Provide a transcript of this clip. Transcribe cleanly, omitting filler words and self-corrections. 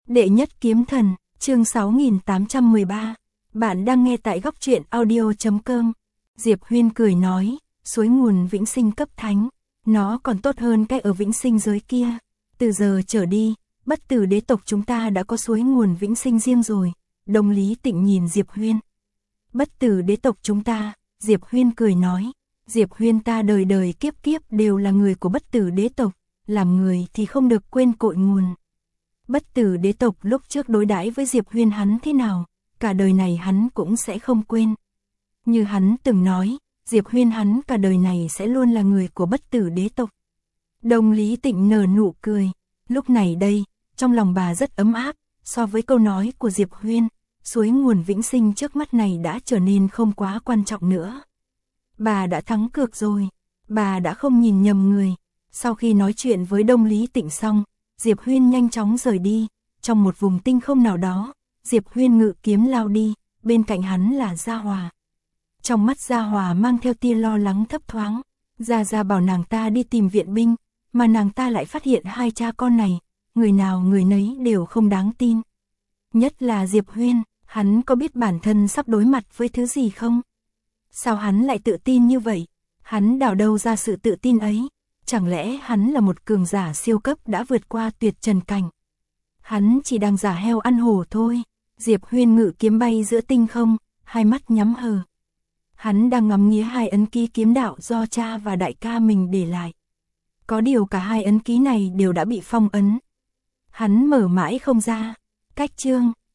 Đệ nhất kiếm thần, chương 6813. Bạn đang nghe tại góc truyện audio.com. Diệp Huyên cười nói, suối nguồn vĩnh sinh cấp thánh, nó còn tốt hơn cái ở vĩnh sinh giới kia. Từ giờ trở đi, bất tử đế tộc chúng ta đã có suối nguồn vĩnh sinh riêng rồi. Đông Lý Tịnh nhìn Diệp Huyên. Bất tử đế tộc chúng ta, Diệp Huyên cười nói, Diệp Huyên ta đời đời kiếp kiếp đều là người của bất tử đế tộc, làm người thì không được quên cội nguồn. Bất tử đế tộc lúc trước đối đãi với Diệp Huyên hắn thế nào, cả đời này hắn cũng sẽ không quên. Như hắn từng nói, Diệp Huyên hắn cả đời này sẽ luôn là người của bất tử đế tộc. Đông Lý Tịnh nở nụ cười, lúc này đây, trong lòng bà rất ấm áp, so với câu nói của Diệp Huyên, suối nguồn vĩnh sinh trước mắt này đã trở nên không quá quan trọng nữa. Bà đã thắng cược rồi, bà đã không nhìn nhầm người. Sau khi nói chuyện với Đông Lý Tịnh xong, Diệp Huyên nhanh chóng rời đi, trong một vùng tinh không nào đó, Diệp Huyên ngự kiếm lao đi, bên cạnh hắn là Gia Hòa. Trong mắt Gia Hòa mang theo tia lo lắng thấp thoáng, Gia bảo nàng ta đi tìm viện binh, mà nàng ta lại phát hiện hai cha con này, người nào người nấy đều không đáng tin. Nhất là Diệp Huyên, hắn có biết bản thân sắp đối mặt với thứ gì không? Sao hắn lại tự tin như vậy? Hắn đào đâu ra sự tự tin ấy? Chẳng lẽ hắn là một cường giả siêu cấp đã vượt qua tuyệt trần cảnh? Hắn chỉ đang giả heo ăn hổ thôi. Diệp Huyên ngự kiếm bay giữa tinh không, hai mắt nhắm hờ. Hắn đang ngắm nghía hai ấn ký kiếm đạo do cha và đại ca mình để lại. Có điều cả hai ấn ký này đều đã bị phong ấn. Hắn mở mãi không ra. Cách chương,